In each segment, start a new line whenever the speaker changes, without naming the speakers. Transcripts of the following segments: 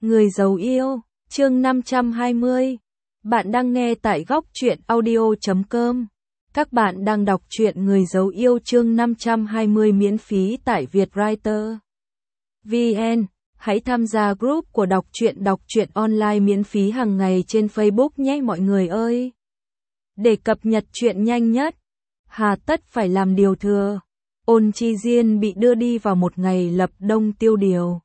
Người giấu yêu, chương 520. Bạn đang nghe tại góc truyện audio.com. Các bạn đang đọc truyện Người giấu yêu chương 520 miễn phí tại Vietwriter VN. Hãy tham gia group của đọc truyện online miễn phí hàng ngày trên Facebook nhé mọi người ơi. Để cập nhật truyện nhanh nhất, hà tất phải làm điều thừa. Ôn Chi Diên bị đưa đi vào một ngày lập đông tiêu điều.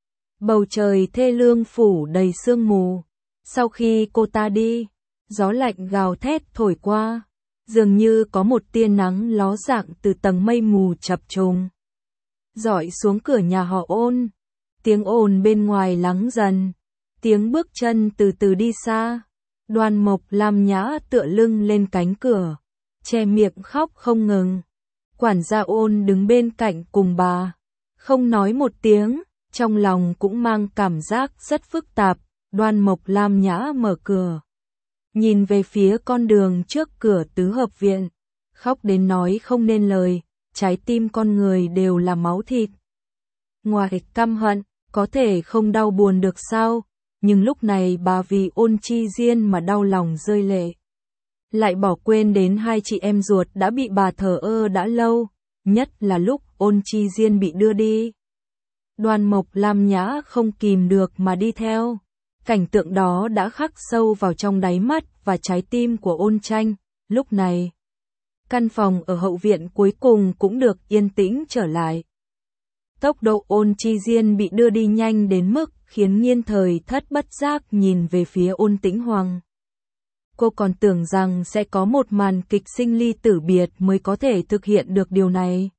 Bầu trời thê lương phủ đầy sương mù. Sau khi cô ta đi, gió lạnh gào thét thổi qua, dường như có một tia nắng ló dạng từ tầng mây mù chập trùng rọi xuống cửa nhà họ Ôn. Tiếng ồn bên ngoài lắng dần, tiếng bước chân từ từ đi xa. Đoan Mộc Lam Nhã tựa lưng lên cánh cửa, che miệng khóc không ngừng. Quản gia Ôn đứng bên cạnh cùng bà, không nói một tiếng, trong lòng cũng mang cảm giác rất phức tạp. Đoan Mộc Lam Nhã mở cửa, nhìn về phía con đường trước cửa tứ hợp viện, khóc đến nói không nên lời. Trái tim con người đều là máu thịt. Ngoài căm hận, có thể không đau buồn được sao? Nhưng lúc này bà vì Ôn Chi Diên mà đau lòng rơi lệ. Lại bỏ quên đến hai chị em ruột đã bị bà thờ ơ đã lâu, nhất là lúc Ôn Chi Diên bị đưa đi. Đoan Mộc Lam Nhã không kìm được mà đi theo. Cảnh tượng đó đã khắc sâu vào trong đáy mắt và trái tim của Ôn Tranh. Lúc này, căn phòng ở hậu viện cuối cùng cũng được yên tĩnh trở lại. Tốc độ Ôn Chi Diên bị đưa đi nhanh đến mức khiến Nghiên Thời Thất bất giác nhìn về phía Ôn Tĩnh Hoàng. Cô còn tưởng rằng sẽ có một màn kịch sinh ly tử biệt mới có thể thực hiện được điều này.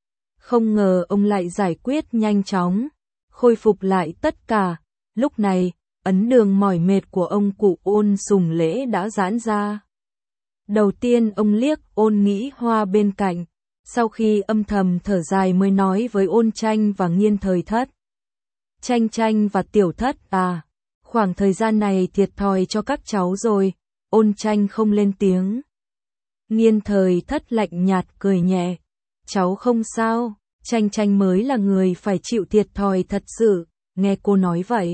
Không ngờ ông lại giải quyết nhanh chóng, khôi phục lại tất cả. Lúc này, ấn đường mỏi mệt của ông cụ Ôn Sùng Lễ đã giãn ra. Đầu tiên ông liếc Ôn Nghĩ Hoa bên cạnh, sau khi âm thầm thở dài mới nói với Ôn Tranh và Nghiên Thời Thất. Tranh Tranh và Tiểu Thất à, khoảng thời gian này thiệt thòi cho các cháu rồi. Ôn Tranh không lên tiếng. Nghiên Thời Thất lạnh nhạt cười nhẹ. Cháu không sao, Tranh Tranh mới là người phải chịu thiệt thòi thật sự. Nghe cô nói vậy,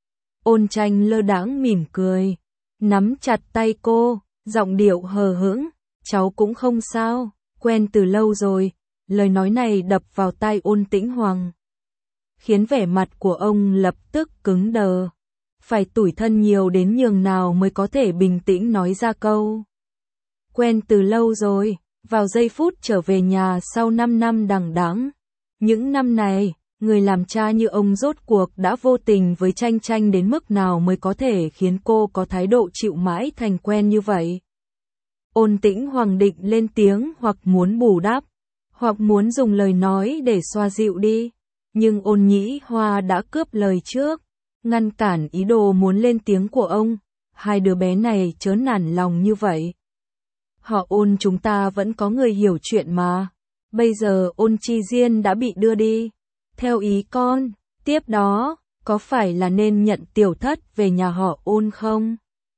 Ôn Tranh lơ đãng mỉm cười, nắm chặt tay cô, giọng điệu hờ hững. Cháu cũng không sao, quen từ lâu rồi. Lời nói này đập vào tai Ôn Tĩnh Hoàng, khiến vẻ mặt của ông lập tức cứng đờ. Phải tủi thân nhiều đến nhường nào mới có thể bình tĩnh nói ra câu quen từ lâu rồi, vào giây phút trở về nhà sau 5 năm đằng đẵng. Những năm này, người làm cha như ông rốt cuộc đã vô tình với Tranh Tranh đến mức nào mới có thể khiến cô có thái độ chịu mãi thành quen như vậy. Ôn Tĩnh Hoàng định lên tiếng hoặc muốn bù đắp, hoặc muốn dùng lời nói để xoa dịu đi. Nhưng Ôn Nhĩ Hoa đã cướp lời trước, ngăn cản ý đồ muốn lên tiếng của ông. Hai đứa bé này chớ nản lòng như vậy. Họ Ôn chúng ta vẫn có người hiểu chuyện mà. Bây giờ Ôn Chi Diên đã bị đưa đi. Theo ý con, tiếp đó, có phải là nên nhận Tiểu Thất về nhà họ Ôn không?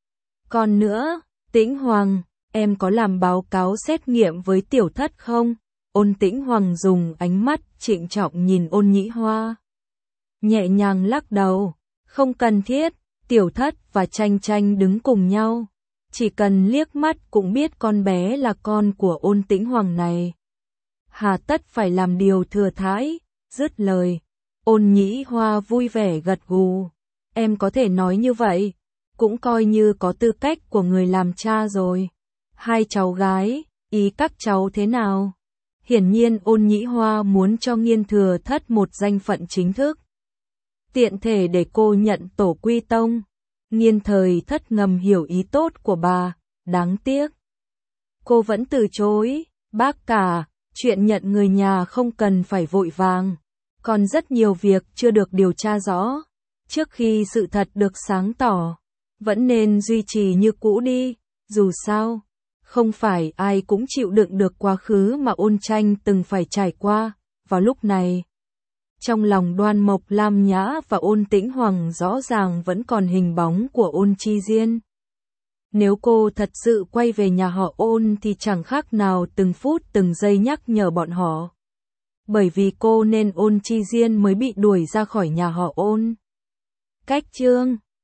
Còn nữa, Tĩnh Hoàng, em có làm báo cáo xét nghiệm với Tiểu Thất không? Ôn Tĩnh Hoàng dùng ánh mắt trịnh trọng nhìn Ôn Nhĩ Hoa, nhẹ nhàng lắc đầu. Không cần thiết, Tiểu Thất và Tranh Tranh đứng cùng nhau. Chỉ cần liếc mắt cũng biết con bé là con của Ôn Tĩnh Hoàng này. Hà tất phải làm điều thừa thãi. Dứt lời, Ôn Nhĩ Hoa vui vẻ gật gù. Em có thể nói như vậy, cũng coi như có tư cách của người làm cha rồi. Hai cháu gái, ý các cháu thế nào? Hiển nhiên Ôn Nhĩ Hoa muốn cho Nghiên Thừa Thất một danh phận chính thức, tiện thể để cô nhận tổ quy tông. Nghiên Thời Thất ngầm hiểu ý tốt của bà, đáng tiếc cô vẫn từ chối. Bác cả, chuyện nhận người nhà không cần phải vội vàng, còn rất nhiều việc chưa được điều tra rõ. Trước khi sự thật được sáng tỏ, vẫn nên duy trì như cũ đi. Dù sao, không phải ai cũng chịu đựng được quá khứ mà Ôn Tranh từng phải trải qua. Vào lúc này, trong lòng Đoan Mộc Lam Nhã và Ôn Tĩnh Hoàng rõ ràng vẫn còn hình bóng của Ôn Chi Diên. Nếu cô thật sự quay về nhà họ Ôn thì chẳng khác nào từng phút từng giây nhắc nhở bọn họ. Bởi vì cô nên Ôn Chi Diên mới bị đuổi ra khỏi nhà họ Ôn. Cách chương